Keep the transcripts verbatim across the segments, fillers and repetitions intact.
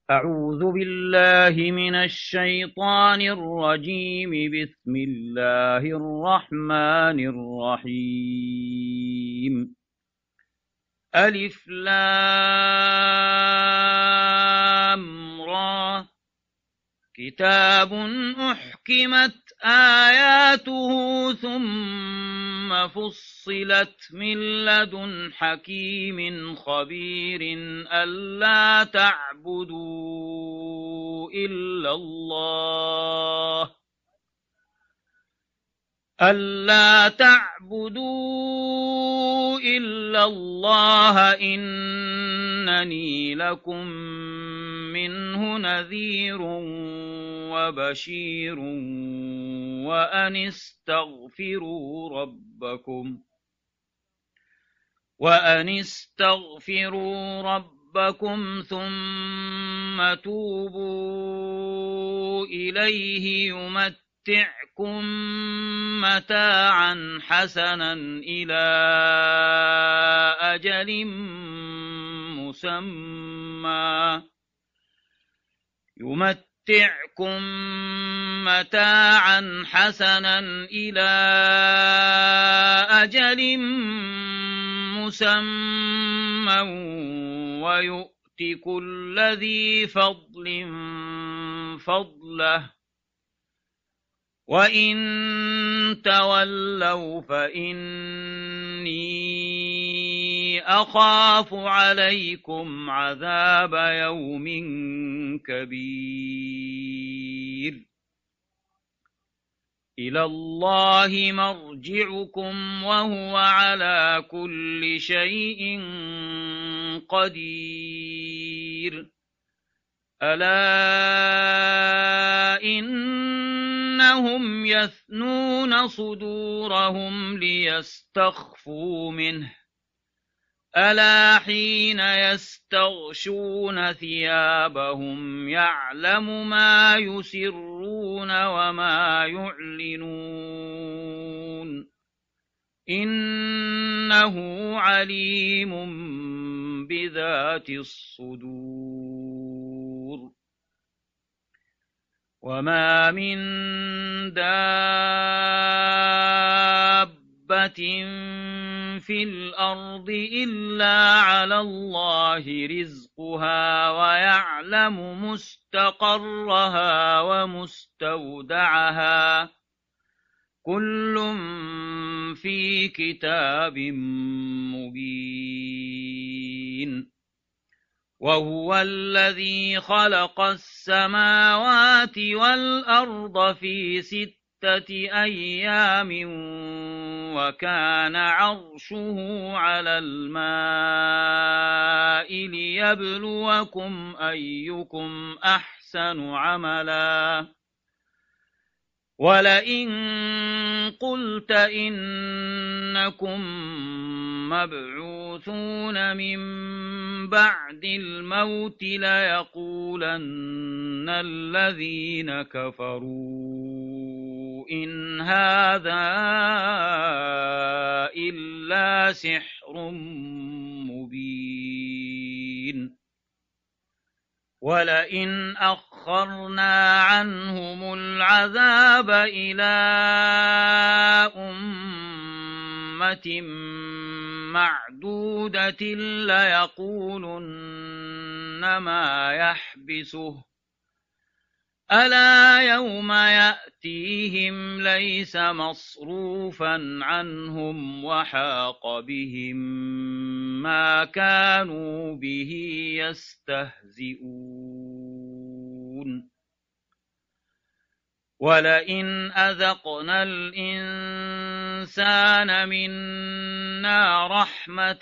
أعوذ بالله من الشيطان الرجيم. بسم الله الرحمن الرحيم. ألف لام را. كتاب أحكمت آياته ثم فصلت من لدن حكيم خبير ألا تعبدوا إلا الله ألا تعبدوا إلا الله إنني لكم منه نذير وبشير وأن استغفروا ربكم وأن استغفروا ربكم ثم توبوا إليه يمتعكم متاعا حسنا إلى أجل مسمى يمتعكم متاعا حسنا إلى أجل مسمى ويؤت كل ذي فضل فضله وإن تولوا فإني أخاف عليكم عذاب يوم كبير. إلى الله مرجعكم وهو على كل شيء قدير. ألا إنهم يثنون صدورهم ليستخفوا منه ألا حين يستغشون ثيابهم يعلم ما يسرون وما يعلنون إنه عليم بذات الصدور. وما من دابة في الأرض إلا على الله رزقها ويعلم مستقرها ومستودعها كل في كتاب مبين. وهو الذي خلق السماوات والأرض في ستة أيام وكان عرشه على الماء ليبلوكم أيكم أحسن عملا. ولئن قلت إنكم مبعوثون من بعد الموت ليقولن الذين كفروا إن هذا إلا سحر مبين. ولئن أخرنا عنهم العذاب إلى أمة معدودة ليقولن ما يحبسه ألا يوم يأتيهم ليس مصروفا عنهم وحاق بهم ما كانوا به يستهزئون. ولئن أذقنا الإنسان منا رحمة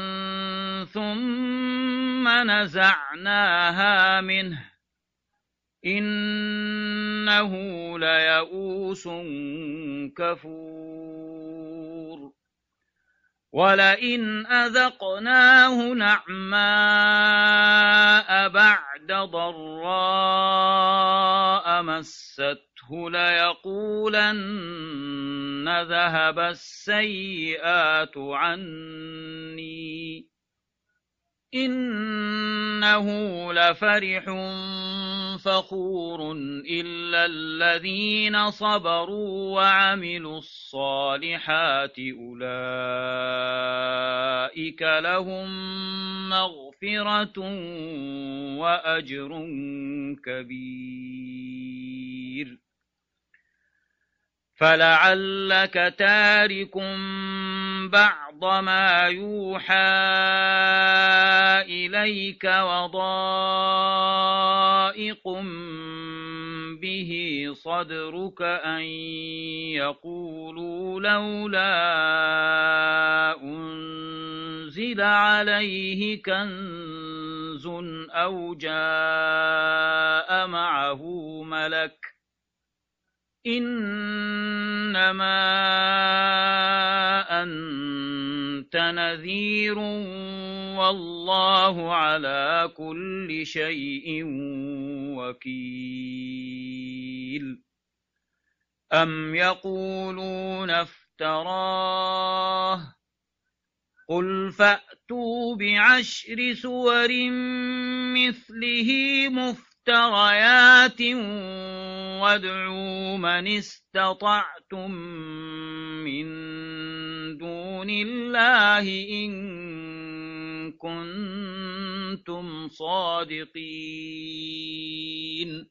ثم نزعناها منه إنه ليئوس كفور. ولئن أذقناه نعماء بعد ضراء مسته ليقولن ذهب السيئات عني إن إنه لفرح فخور إلا الذين صبروا وعملوا الصالحات أولئك لهم مغفرة وأجر كبير فلعلك تارك بعض ما يوحى إليك وضائق به صدرك أن يقولوا لولا أنزل عليه كنز أو جاء معه ملك إنما أنت نذير والله على كل شيء وكيل أم يقولون افتراه قل فأتوا بعشر سور مثله مفتريات وادعوا من استطعتم من دون الله إن كنتم صادقين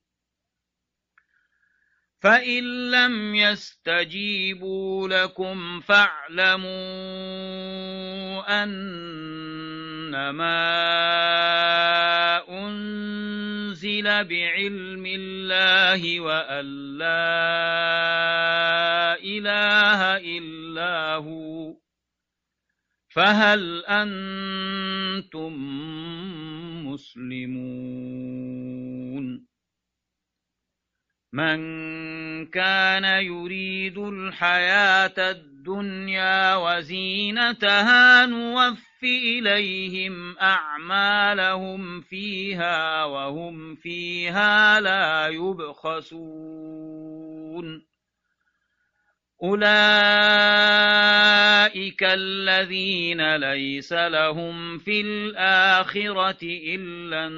فإن لم يستجيبوا لكم فاعلموا أنما أنزل بعلم الله وأن لا إله إلا هو فهل أنتم مسلمون من كان يريد الحياة الدنيا وزينتها نوف إليهم أعمالهم فيها وهم فيها لا يبخسون أولئك الذين ليس لهم في الآخرة إلا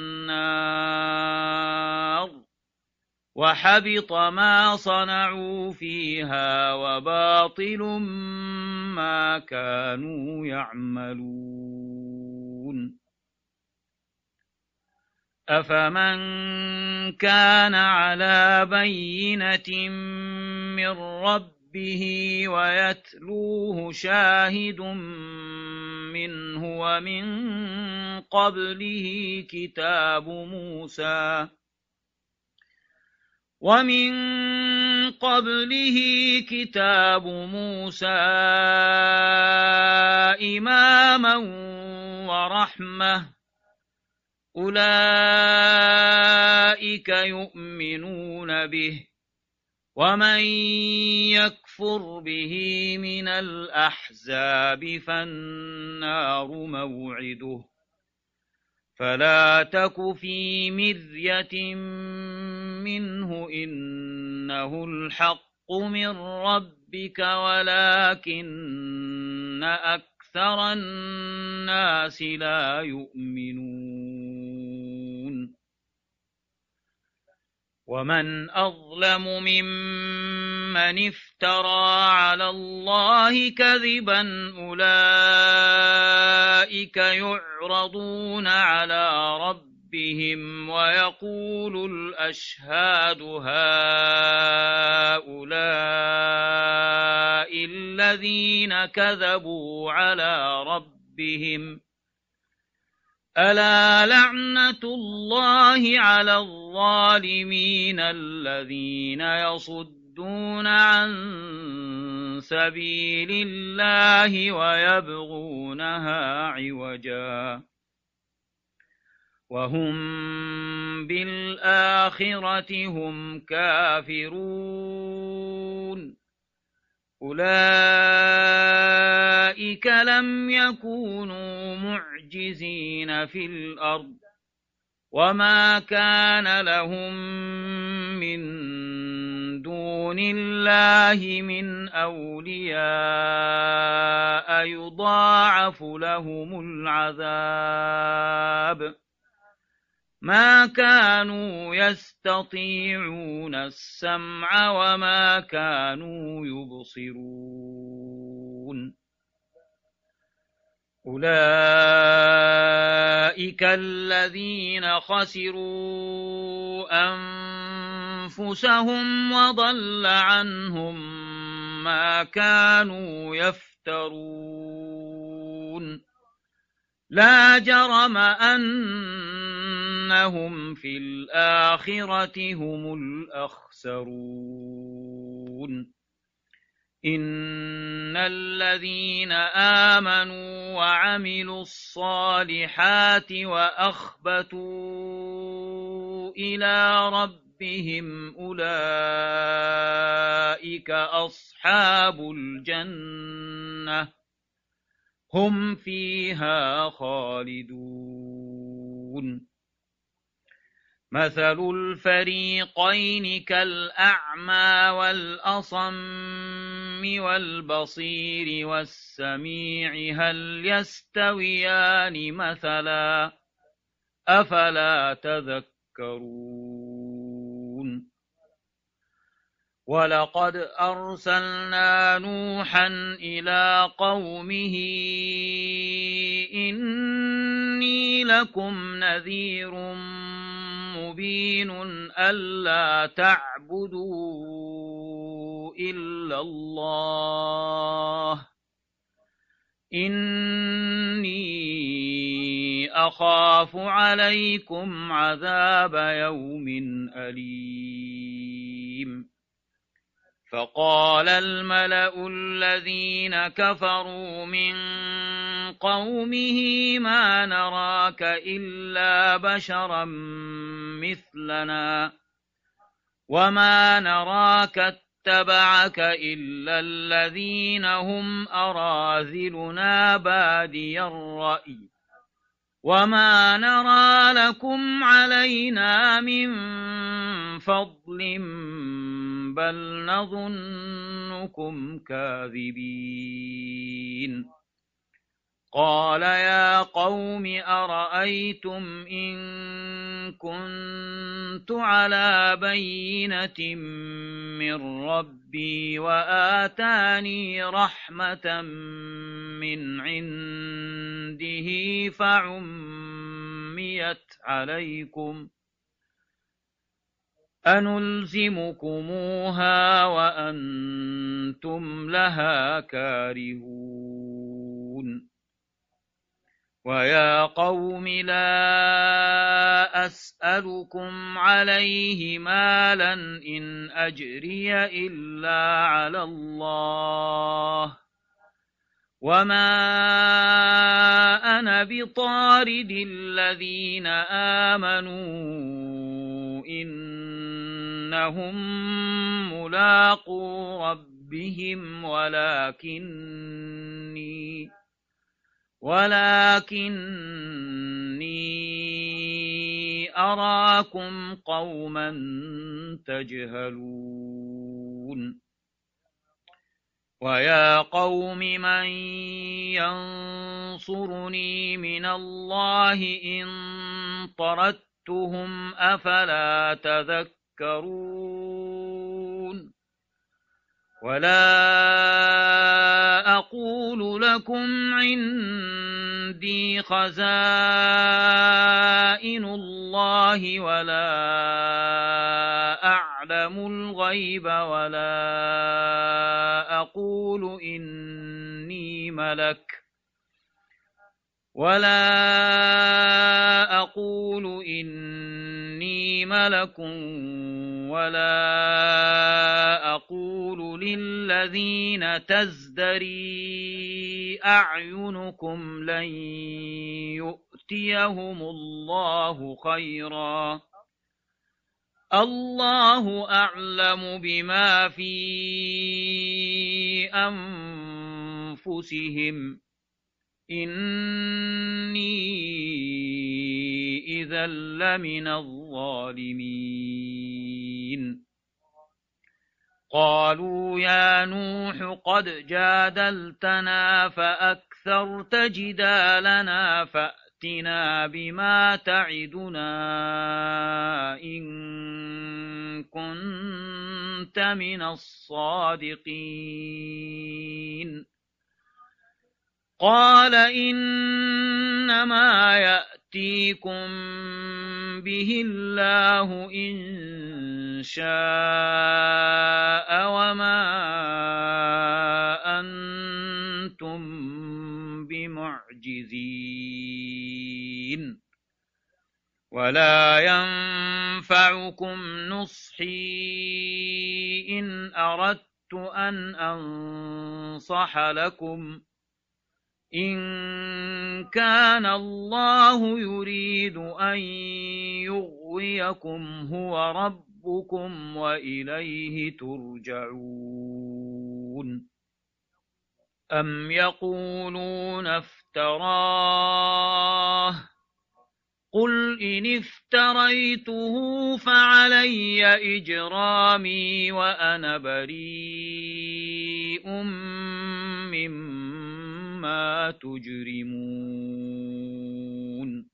النار وحبط ما صنعوا فيها وباطل ما كانوا يعملون أفمن كان على بينة من ربه ويتلوه شاهد منه ومن قبله كتاب موسى ومن قبله كتاب موسى إماما ورحمة أولئك يؤمنون به ومن يكفر به من الأحزاب فالنار موعده فلا تك في مرية منه إنه الحق من ربك ولكن أكثر الناس لا يؤمنون ومن أظلم ممن افترى على الله كذبا أولئك يعرضون على ربهم ويقول الأشهاد هؤلاء الذين كذبوا على ربهم ألا لعنة الله على الظالمين الذين يصدون عن سبيل الله ويبغونها عوجا وهم بالآخرة هم كافرون أولئك لم يكونوا معجزين في الأرض وما كان لهم من دون الله من أولياء يضاعف لهم العذاب ما كانوا يستطيعون السمع وما كانوا يبصرون أولئك الذين خسروا أنفسهم وضل عنهم ما كانوا يفترون لا جرم أنهم في الآخرة هم الأخسرون إن الذين آمنوا وعملوا الصالحات وأخبتوا إلى ربهم أولئك أصحاب الجنة هم فيها خالدون مثل الفريقين كالأعمى والأصم والبصير والسميع هل يستويان مثلا أفلا تذكرون ولقد أرسلنا نوحا إلى قومه إني لكم نذير مبين ألا تعبدوا إلا الله إني أخاف عليكم عذاب يوم أليم فقال الملأ الذين كفروا من قومه ما نراك إلا بشرا مثلنا وما نراك اتبعك إلا الذين هم أراذلنا بادي الرأي وما نرى لكم علينا من فضل بل نظنكم كاذبين قال يا قوم أرأيتم إن كنت على بينة من ربي وآتاني رحمة من عنده فعميت عليكم أنلزمكموها وأنتم لها كارهون ويا قوم لا أسألكم عليه مالا إن أجري إلا على الله وما أنا بطارد الذين آمنوا إنهم ملاقو ربهم ولكني ولكني أراكم قوما تجهلون ويا قوم من ينصرني من الله إن طردتهم أفلا تذكرون ولا أقول لكم عندي خزائن الله ولا أعلم الغيب ولا أقول إني ملك ولا أقول إني ملك ولا أقول للذين تزدري أعينكم لن يؤتيهم الله خيرا الله أعلم بما في أنفسهم إني إذا لمن الظالمين قالوا يا نوح قد جادلتنا فأكثرت جدالنا فأتنا فأتنا بما تعدنا إن كنت من الصادقين. قال إنما يأتيكم به الله إن شاء وما أنتم بمعجزين ولا ينفعكم نصحي إن أردت أن أنصح لكم إن كان الله يريد أن يغويكم هو ربكم وإليه ترجعون. أم يقولون افتراه قل إن افتريته فعلي إجرامي وأنا بريء مما تجرمون.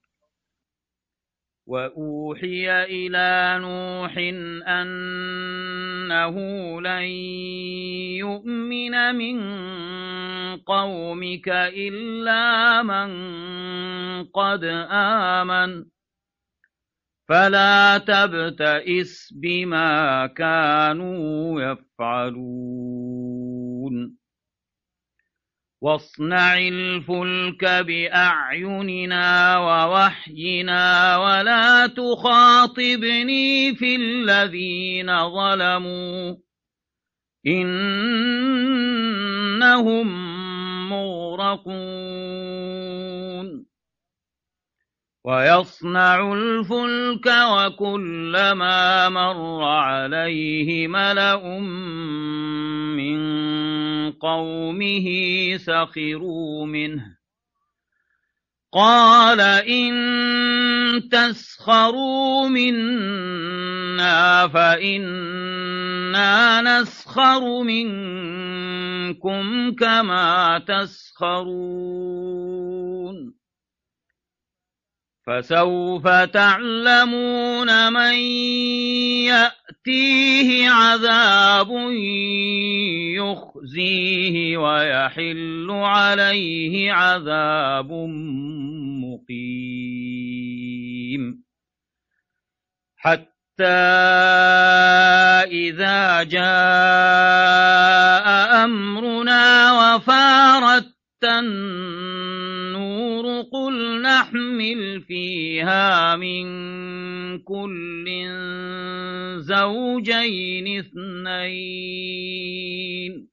وأوحي إلى نوح أنه لن يؤمن من قومك إلا من قد آمن فلا تبتئس بما كانوا يفعلون. واصنع الفلك بأعيننا ووحينا ولا تخاطبني في الذين ظلموا إنهم مغرقون. ويصنع الفلك وكلما مر عليه ملأ من قومه سخروا منه قال إن تسخروا منا فإنا نسخر منكم كما تسخرون. فسوف تعلمون من يأتيه عذاب يخزيه ويحل عليه عذاب مقيم. حتى إذا جاء أمرنا وفارت النور قل نحمل فيها من كل زوجين اثنين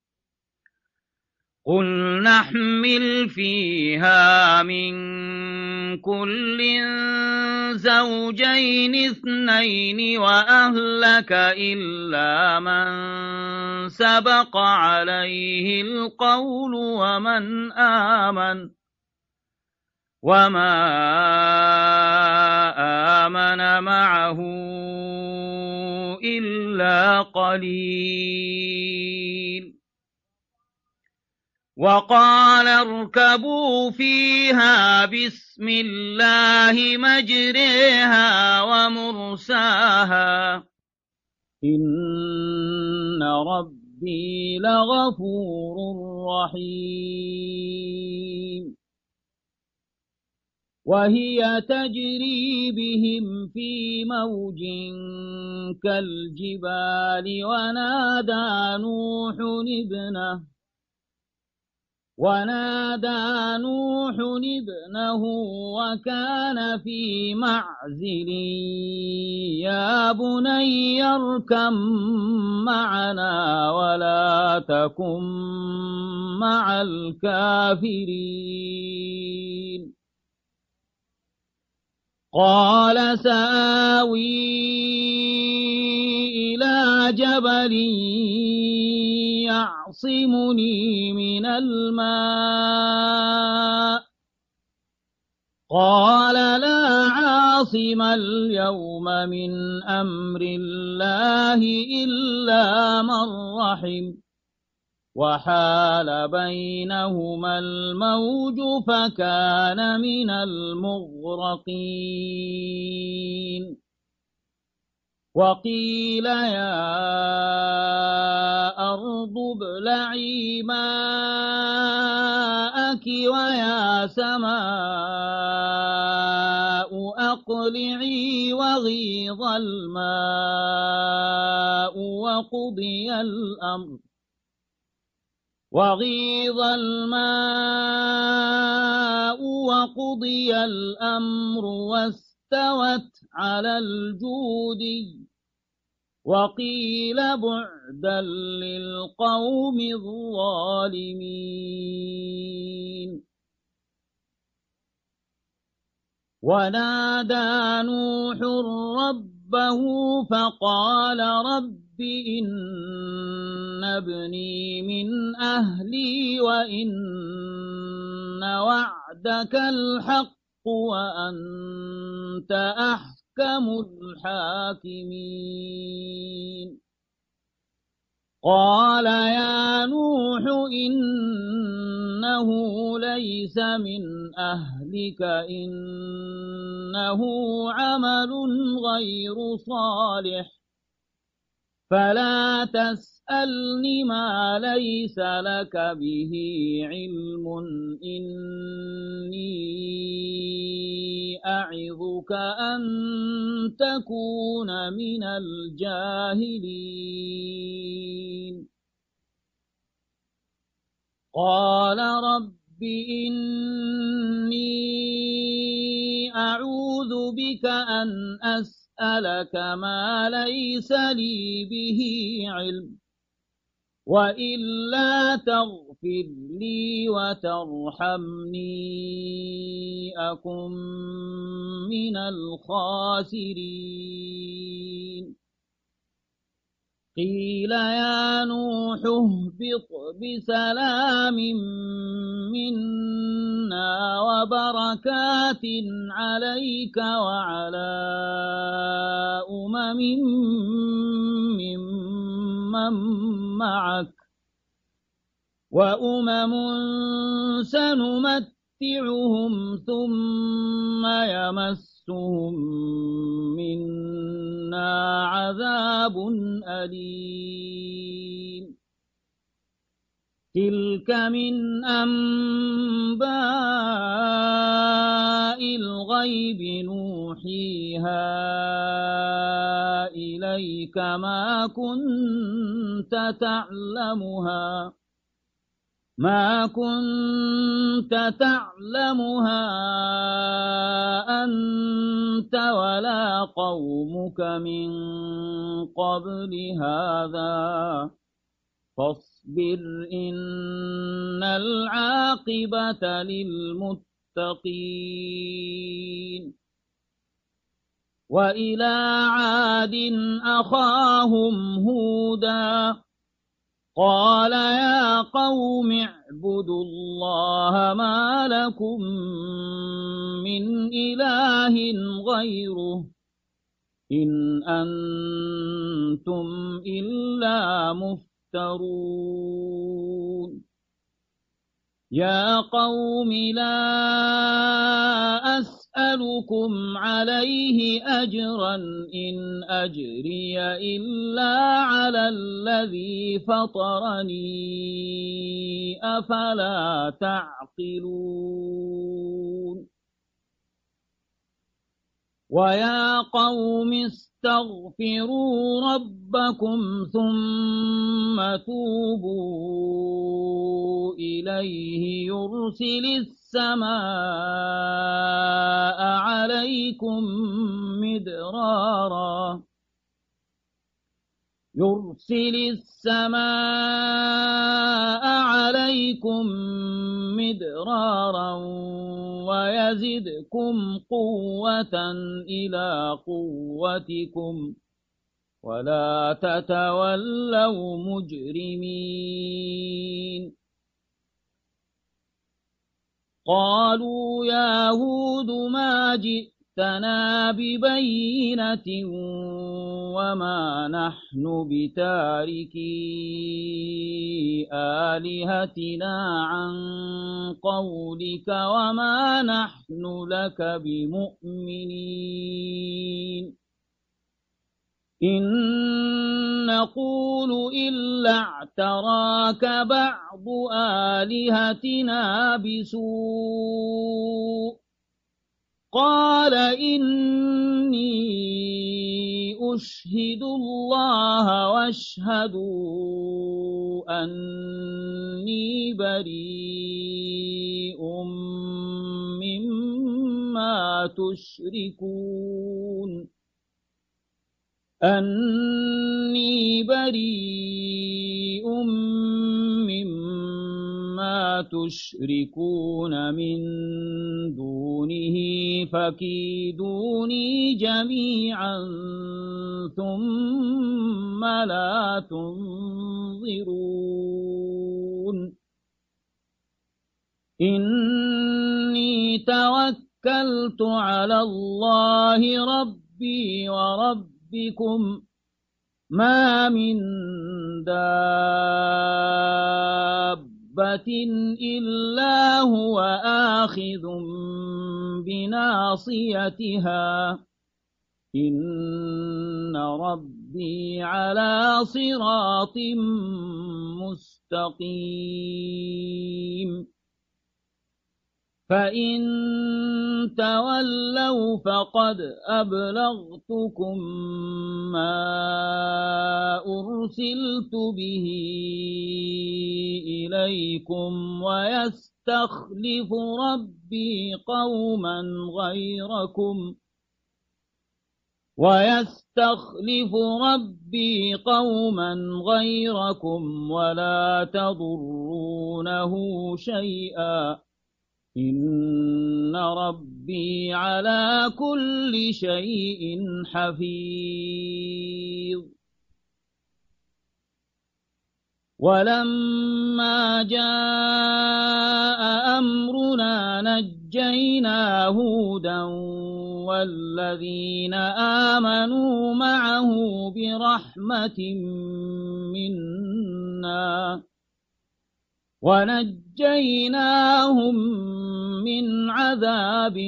قل نحمل فيها من كل زوجين اثنين وأهلك إلا من سبق عليه القول ومن آمن وما آمن معه إلا قليل. وقال اركبوا فيها بسم الله مجريها ومرساها إن ربي لغفور رحيم. وهي تجري بهم في موج كالجبال ونادى نوح ابنه ونادى نوح ابنه وكان في معزل يا بني اركب معنا ولا تكن مع الكافرين. قال سآوي إلى جبل يعصمني من الماء قال لا عاصم اليوم من أمر الله إلا من رحم وحال بينهما الموج فكان من المغرقين وقيل يا أرض ابلعي ماءك ويا سماء أقلعي وغيض الماء وقضي الأمر وغيض الماء وقضي الأمر واستوت على الجودي وقيل بعدا للقوم الظالمين ونادى نوح ربه فقال رب إن ابني من أهلي وإن وعدك الحق وأنت أحكم الحاكمين قال يا نوح إنه ليس من أهلك إنه عمل غير صالح فلا تسألني ما ليس لك به علم إني أعظك أن تكون من الجاهلين قال رب إني أعوذ بك أن أسألك ما ليس لي به علم وإلا تغفر لي وترحمني أكن من الخاسرين قيل يا نوح اهبط بسلام منا وبركات عليك وعلى أمم ممن معك وأمم سنمتعهم ثم يمسهم منا عذاب أليم تلك من أنباء الغيب نوحيها إليك ما كنت تعلمها ما كنت تعلمها أنت ولا قومك من قبل هذا فاصبر إن العاقبة للمتقين وإلى عاد أخاهم هودا قال يا قوم اعبدوا الله ما لكم من إله غيره إن أنتم إلا مفترون يا قوم لا أسألكم عليه أجرا إن أجري إلا على الذي فطرني أفلا تعقلون ويا قوم استغفروا ربكم ثم توبوا إليه يرسل السماء عليكم مدرارا يرسل السماء عليكم مدرارا ويزدكم قوة إلى قوتكم ولا تتولوا مجرمين قالوا يا هود ما جئت جئتنا ببينة وما نحن بتاركي آلهتنا عن قولك وما نحن لك بمؤمنين إن نقول إلا اعتراك بعض آلهتنا بسوء قال إني أشهد الله واشهدوا أني بريء مما تشركون أني بريء مما تشركون من دونه فكيدوني جميعا ثم لا تنظرون إني توكلت على الله ربي وربي بكم ما من دابة إلا هو آخذ بناصيتها إن ربي على صراط مستقيم فإن تولوا فقد أبلغتكم ما أرسلت به إليكم ويستخلف ربي قوما غيركم ويستخلف ربي قوما غيركم ولا تضرونه شيئا إن ربي على كل شيء حفيظ ولما جاء أمرنا نجينا هودا والذين آمنوا معه برحمة منا ونجيناهم من عذاب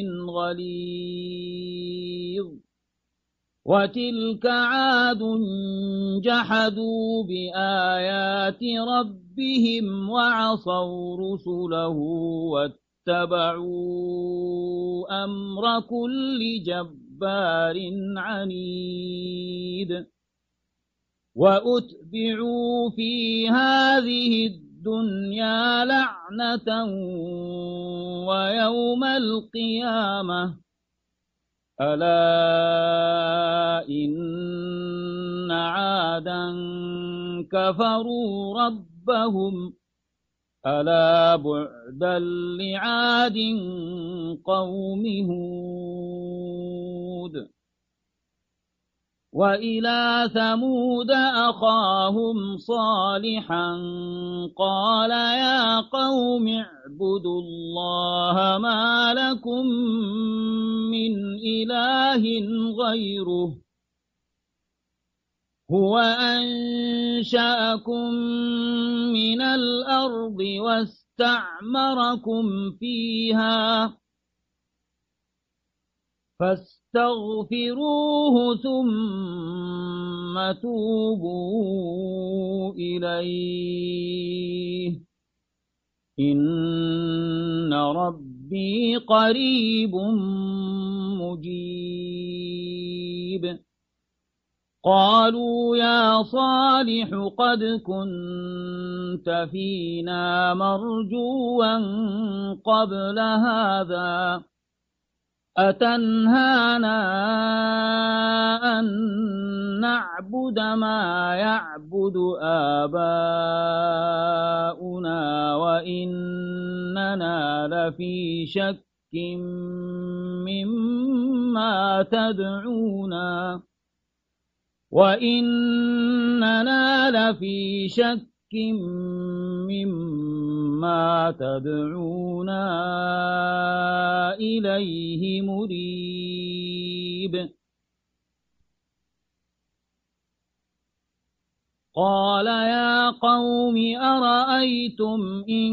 غليظ وتلك عاد جحدوا بآيات ربهم وعصوا رسله واتبعوا أمر كل جبار عنيد وأتبعوا في هذه الدنيا لعنة ويوم القيامة ألا إن عادا كفروا ربهم ألا بعدا لعاد قوم هود وإلى ثمود أخاهم صالحا قال يا قوم اعبدوا الله ما لكم من إله غيره هو أنشأكم من الأرض واستعمركم فيها فاستغفروه ثم توبوا إليه إن ربي قريب مجيب قالوا يا صالح قد كنت فينا مرجوا قبل هذا أتنهانا أن نعبد ما يعبد آباؤنا وإننا لفي شك مما تدعونا وإننا لفي شك مما تدعونا إليه مريب. قال يا قوم أرأيتم إن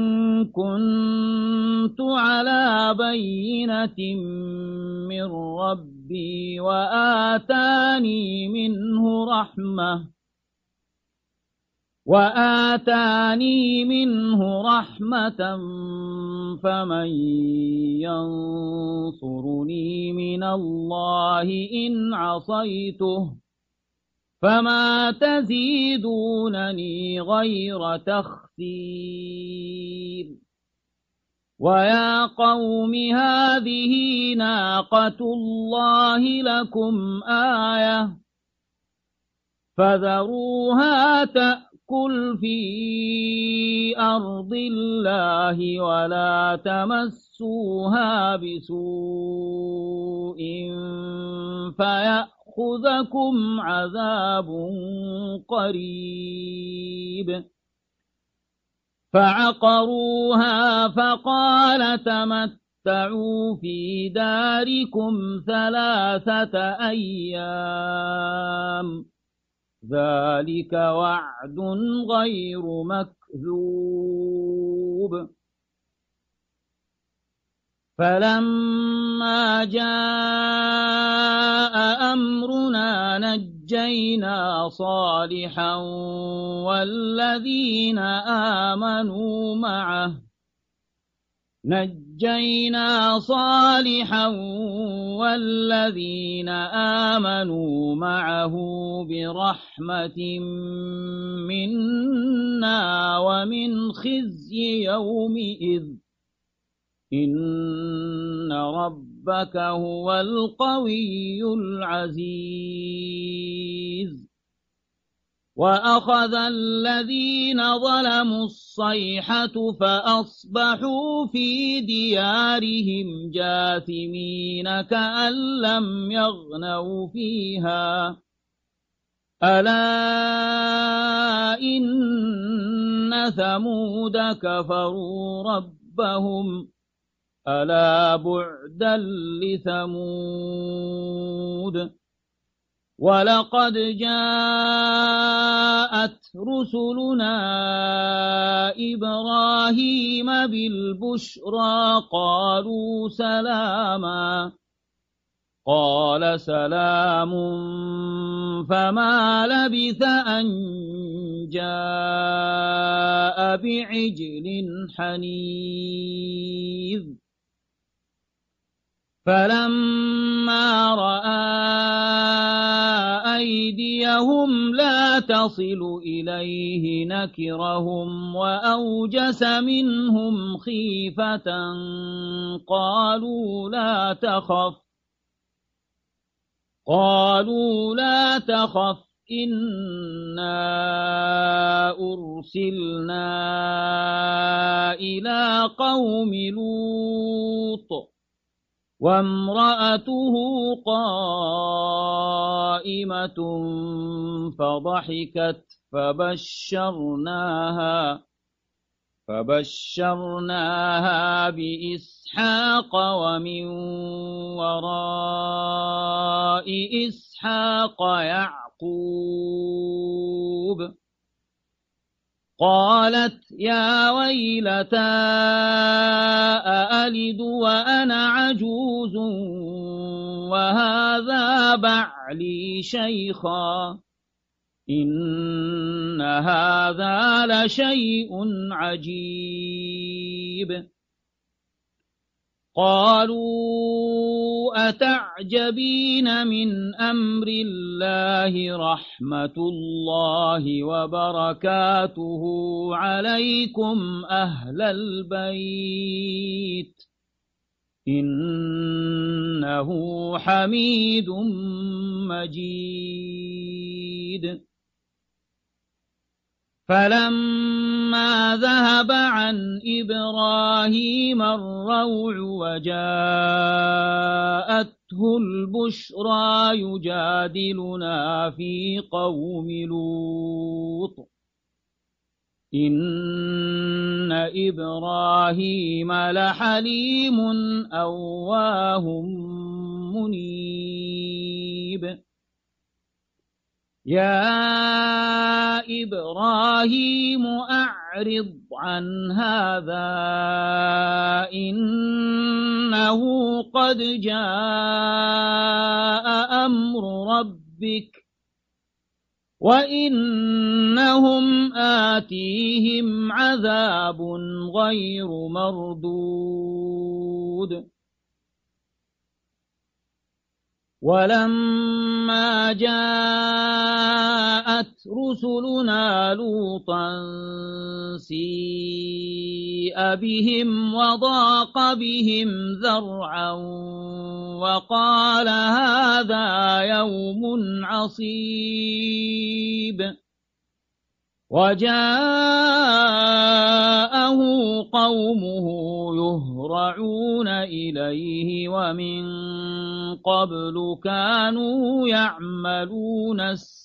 كنت على بينة من ربي وآتاني منه رحمة وآتاني منه رحمة فمن ينصرني من الله إن عصيته فما تزيدونني غير تخسير. ويا قوم هذه ناقة الله لكم آية فذروها تأكل في أرض الله ولا تمسوها بسوء فيأخذكم عذاب قريب. فعقروها فقال تمتعوا في داركم ثلاثة أيام ذلك وعد غير مكذوب. فلما جاء أمرنا نجينا صالحا والذين آمنوا معه نجينا صالحا والذين آمنوا معه برحمة منا ومن خزي يومئذ إن ربك هو القوي العزيز. وأخذ الذين ظلموا الصيحة فأصبحوا في ديارهم جاثمين كأن لم يغنوا فيها ألا إن ثمود كفروا ربهم ألا بعدا لثمود. ولقد جاءت رسلنا إبراهيم بالبشرى قالوا سلاما قال سلام فما لبث أن جاء بعجل حنيذ. فلما رأى أيديهم لا تصل إليه نكرهم وأوجس منهم خيفة قالوا لا تخف قالوا لا تخف إنا أرسلنا إلى قوم لوط وامرأته قائمة فضحكت فبشرناها فبشرناها بإسحاق ومن وراء إسحاق يعقوب. قالت يا ويلتى أألد وأنا عجوز وهذا بعلي شيخا إن هذا لشيء عجيب. قالوا أتعجبين من أمر الله رحمة الله وبركاته عليكم أهل البيت إنه حميد مجيد. فلما ذهب عن إبراهيم الروع وجاءته البشرى يجادلنا في قوم لوط إن إبراهيم لحليم أواه منيب يا إبراهيم أعرض عن هذا إنه قد جاء أمر ربك وإنهم آتيهم عذاب غير مردود ولما جاءت رسلنا لوطا سيء بهم وضاق بهم ذرعا وقال هذا يوم عصيب وجاءه قومه يهرعون إليه ومن قبل كانوا يعملون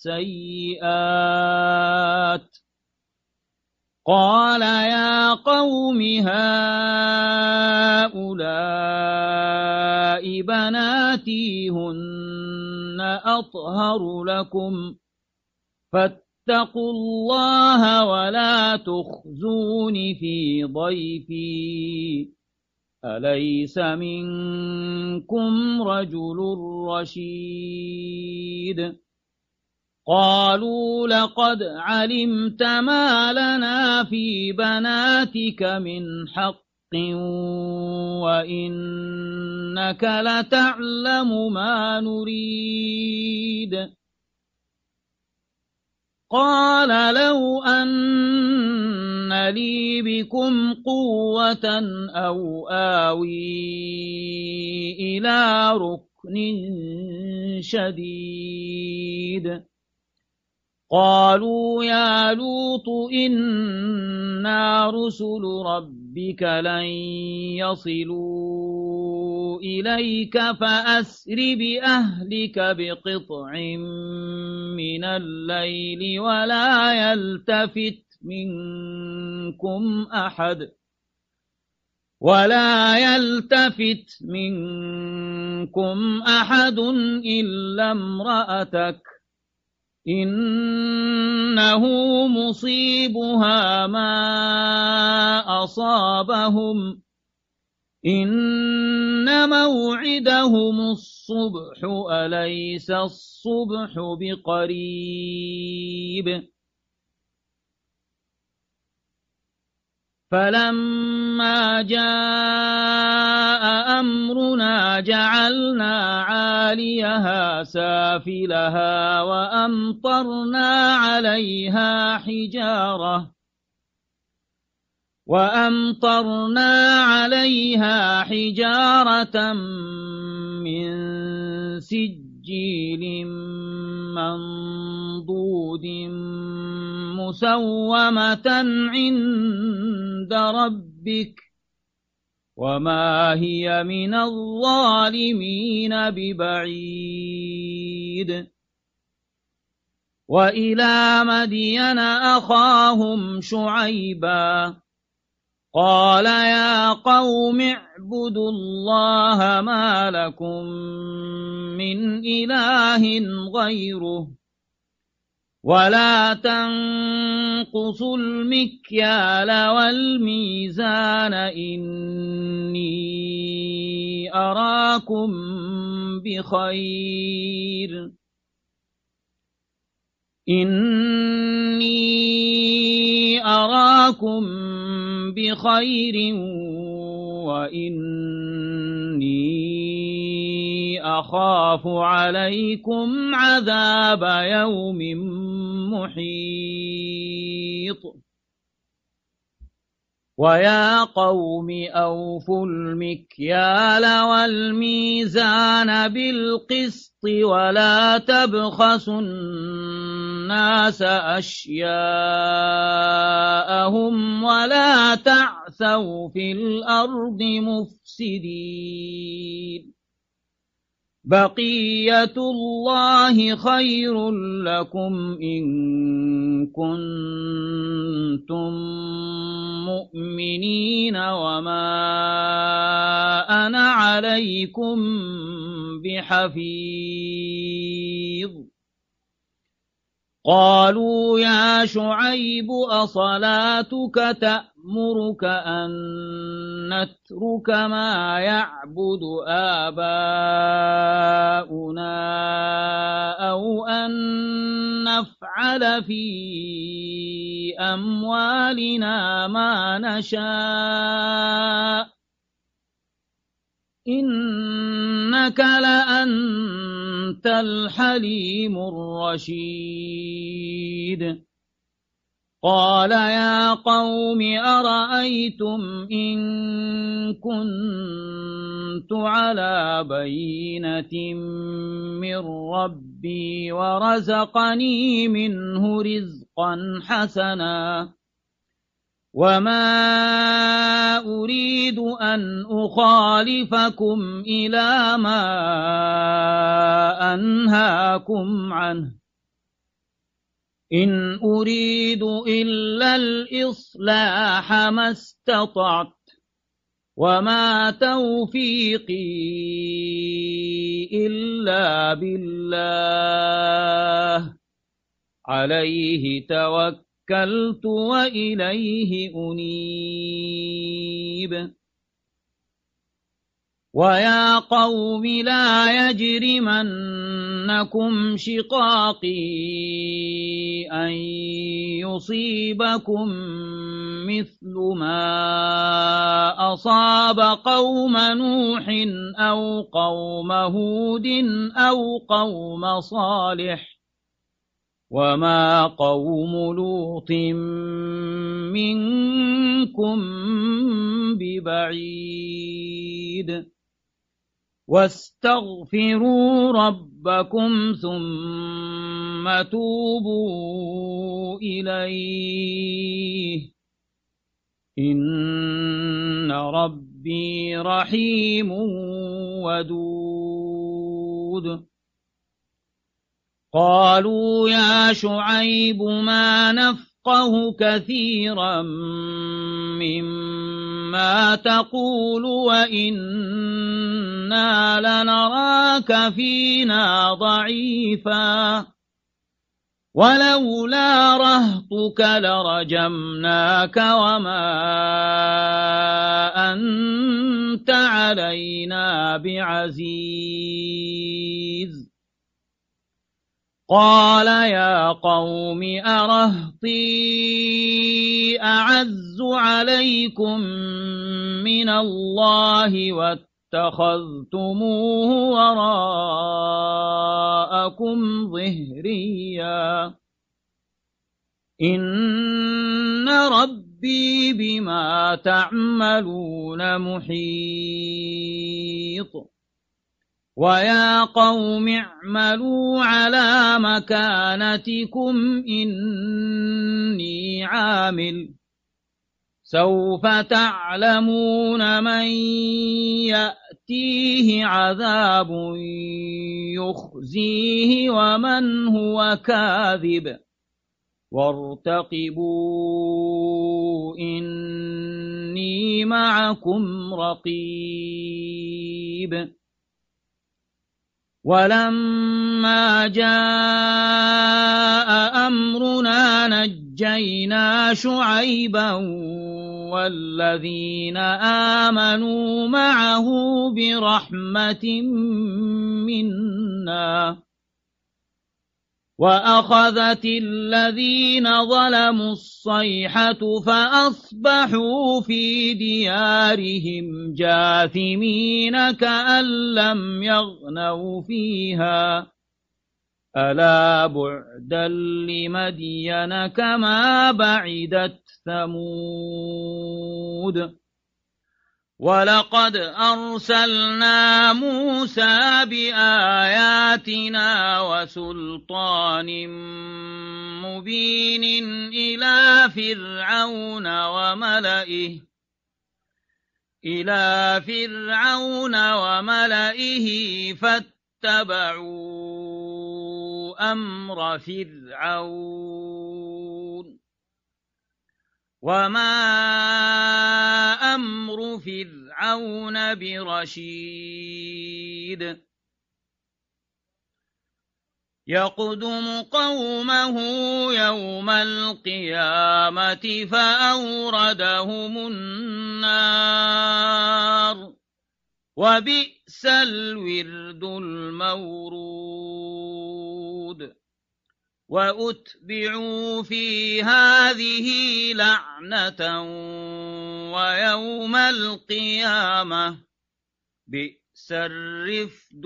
السيئات قال يا قوم هؤلاء بناتي هن أطهر لكم فاتقوا الله ولا تخزون في ضيفي أليس منكم رجل رشيد قالوا لقد علمت ما لنا في بناتك من حق وإنك لتعلم ما نريد قال لو أن لي بكم قوة أو آوي إلى ركن شديد قالوا يا لوط إنا رسل ربك لن يصلوا إليك فأسر بأهلك بقطع من الليل ولا يلتفت منكم أحد ولا يلتفت منكم أحد إلا امرأتك إنه مصيبها ما أصابهم إن موعدهم الصبح أليس الصبح بقريب فلما جاء أمرنا جعلنا عاليها سافلها وأمطرنا عليها حجارة وأمطرنا عليها حجارة من سجيل منضود مسومة عند ربك وما هي من الظالمين ببعيد وإلى مدين أخاهم شعيبا قال يا قوم اعبدوا الله ما لكم من إله غيره ولا تنقصوا المكيال والميزان إني أراكم بخير إني أراكم بخير وإني أخاف عليكم عذاب يوم محيط ويا قوم أوفوا المكيال والميزان بالقسط ولا تبخسوا الناس أشياءهم ولا تعثوا في الأرض مفسدين بقية الله خير لكم إن كنتم مؤمنين وما أنا عليكم بحفيظ قالوا يا شعيب أصلاتك تأمرك أن نترك ما يعبد آباؤنا أو أن نفعل في أموالنا ما نشاء إنك لأنت الحليم الرشيد قال يا قوم أرأيتم إن كنت على بينة من ربي ورزقني منه رزقا حسنا وما أريد أن أخالفكم إلى ما أنهاكم عنه إن أريد إلا الإصلاح ما استطعت وما توفيقي إلا بالله عليه توكل توكلت وإليه أنيب ويا قوم لا يجرمنكم شقاقي أن يصيبكم مثل ما أصاب قوم نوح أو قوم هود أو قوم صالح وما قوم لوط منكم ببعيد واستغفروا ربكم ثم توبوا إليه إن ربي رحيم ودود قالوا يا شعيب ما نفقه كثيرا مما تقول وإنا لنراك فينا ضعيفا ولولا رهطك لرجمناك وما أنت علينا بعزيز قال يا قوم أرهطي أعز عليكم من الله واتخذتموه وراءكم ظهريا إن ربي بما تعملون محيط ويا قوم اعملوا على مكانتكم إني عامل سوف تعلمون من يأتيه عذاب يخزيه ومن هو كاذب وارتقبوا إني معكم رقيب ولما جاء أمرنا نجينا شعيبا والذين آمنوا معه برحمة منا وأخذت الذين ظلموا الصيحة فأصبحوا في ديارهم جاثمين كأن لم يغنوا فيها ألا بعدا لمدين كما بعدت ثمود ولقد أرسلنا موسى بآياتنا وسلطان مبين إلى فرعون وملئه إلى فرعون وملئه فاتبعوا اتبعوا أمر فرعون وما أمر فرعون برشيد يقدم قومه يوم القيامة فأوردهم النار وبئس الورد المورود وأتبعوا في هذه لعنة ويوم القيامة بئس الرفد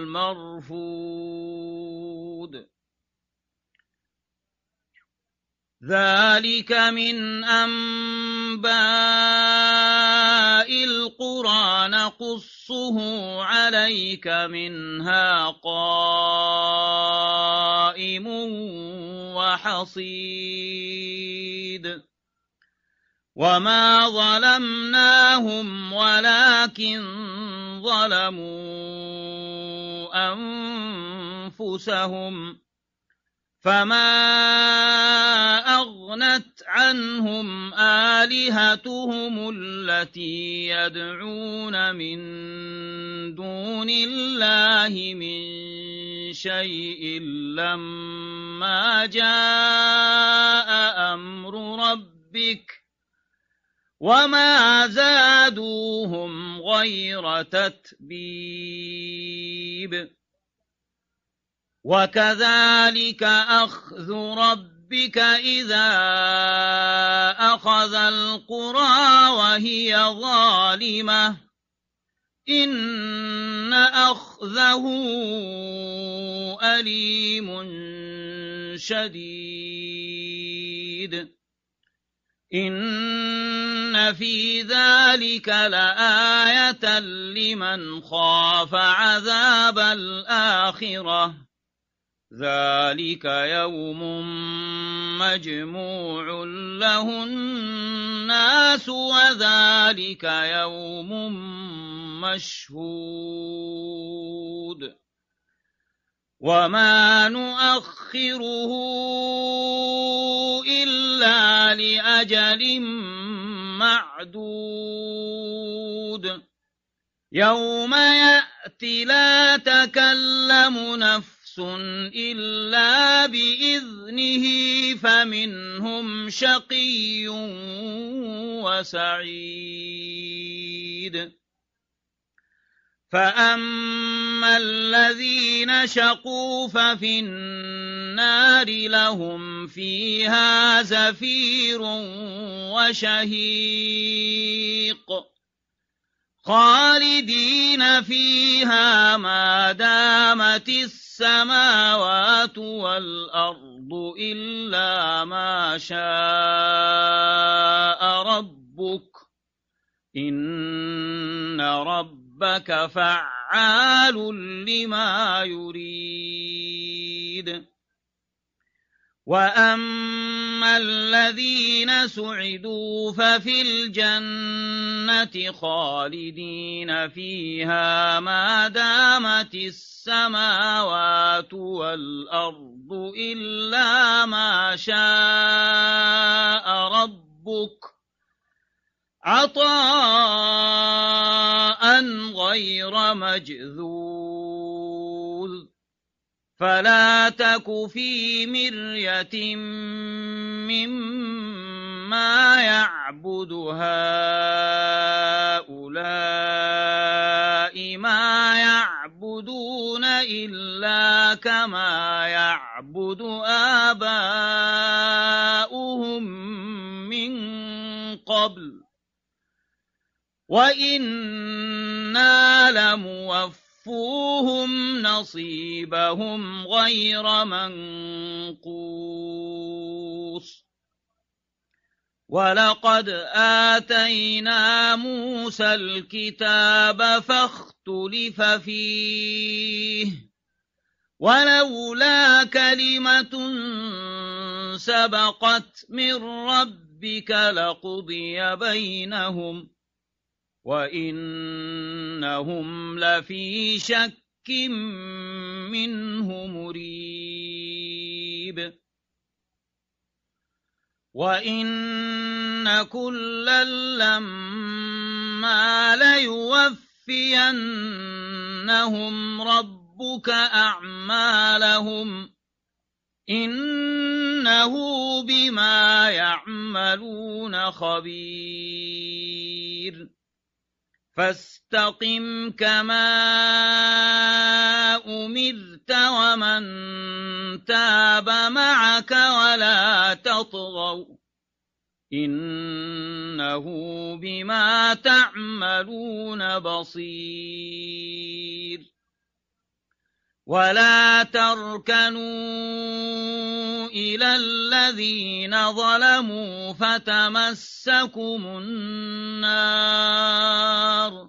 المرفود ذلك من أنباء القرى نقصه عليك منها قائم وحصيد وما ظلمناهم ولكن ظلموا أنفسهم فما أغنت عنهم آلهتهم التي يدعون من دون الله من شيء لما جاء أمر ربك وما زادوهم غير تتبيب وكذلك أخذ ربك إذا أخذ القرى وهي ظالمة إن أخذه أليم شديد إن في ذلك لآية لمن خاف عذاب الآخرة ذلك يوم مجموع له الناس وذلك يوم مشهود وما نؤخره إلا لأجل معدود يوم يأتي لا تكلم نفس إلا بإذنه فمنهم شقي وسعيد فأما الذين شقوا ففي النار لهم فيها زفير وشهيق خالدين فيها ما دامت السماوات والأرض إلا ما شاء ربك إن ربك فعال لما يريد وأما الذين سعدوا ففي الجنة خالدين فيها ما دامت السماوات والأرض إلا ما شاء ربك عطاء غير مجذوذ فلا تك في مرية مما يعبد هؤلاء ما يعبدون إلا كما يعبد آباؤهم من قبل وإنا لموفوهم نصيبهم غير منقوص ولقد آتينا موسى الكتاب فاختلف فيه ولولا كلمة سبقت من ربك لقضي بينهم وإنهم لفي شك منه مريب وإن كلا لما ليوفينهم ربك أعمالهم إنه بما يعملون خبير فاستقم كما أمرت ومن تاب معك ولا تطغوا إنه بما تعملون بصير ولا تركنوا إلى الذين ظلموا فتمسكم النار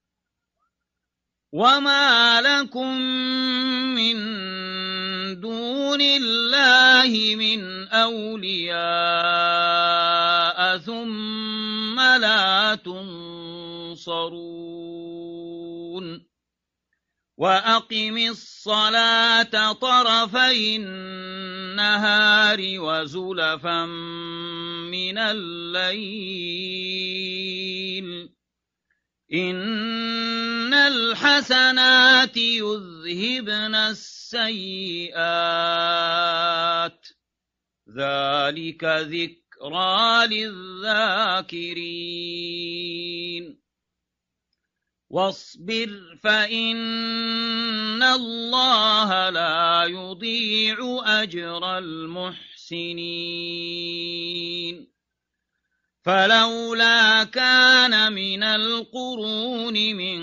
وما لكم من دون الله من أولياء ثم لا تنصرون وأقم الصلاة طرفي النهار وزلفا من الليل إن الحسنات يذهبن السيئات ذلك ذكرى للذاكرين واصبر فإن الله لا يضيع أجر المحسنين فلولا كان من القرون من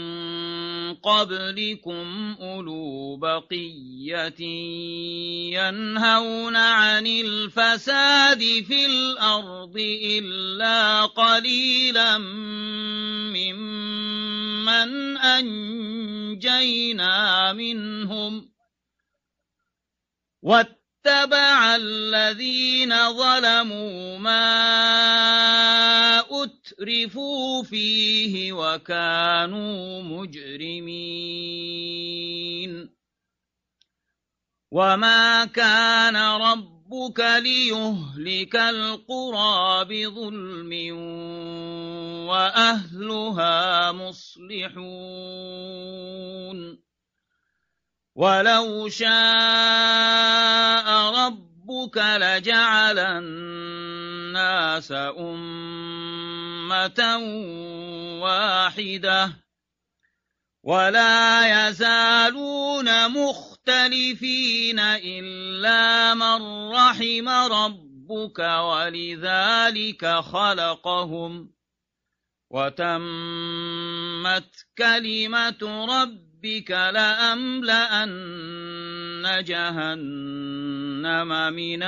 قبلكم أولو بقية ينهون عن الفساد في الأرض إلا قليلا ممن أنجينا منهم واتبع الذين ظلموا ما أترفوا فيه وكانوا مجرمين وما كان ربك ليهلك القرى بظلم وأهلها مصلحون ولو شاء ربك لجعل الناس أمة واحدة ولا يزالون مختلفين إلا من رحم ربك ولذلك خلقهم وتمت كلمة ربك لأملأن جهنم من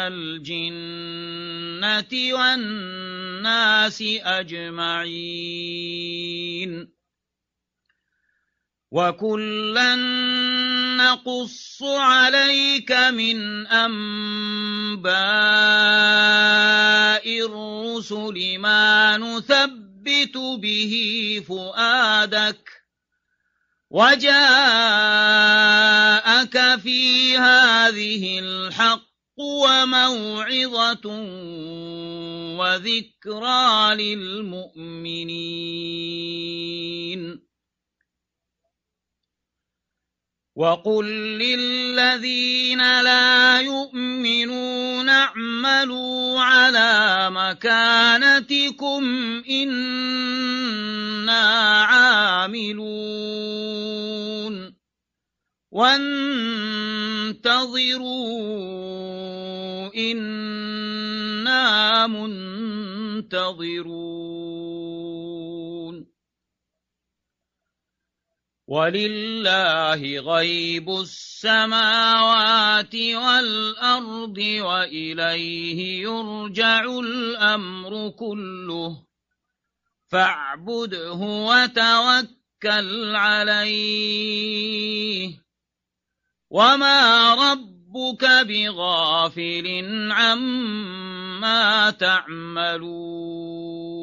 الجنة والناس أجمعين وكلا نقص عليك من أنباء الرسل ما نثبت به فؤادك وجاءك في هذه الحق وموعظة وذكرى للمؤمنين وقل للذين لا يؤمنون اعملوا على مكانتكم إنا عاملون وانتظروا إنا منتظرون ولله غيب السماوات والأرض وإليه يرجع الأمر كله فاعبده وتوكل عليه وما ربك بغافل عما تعملون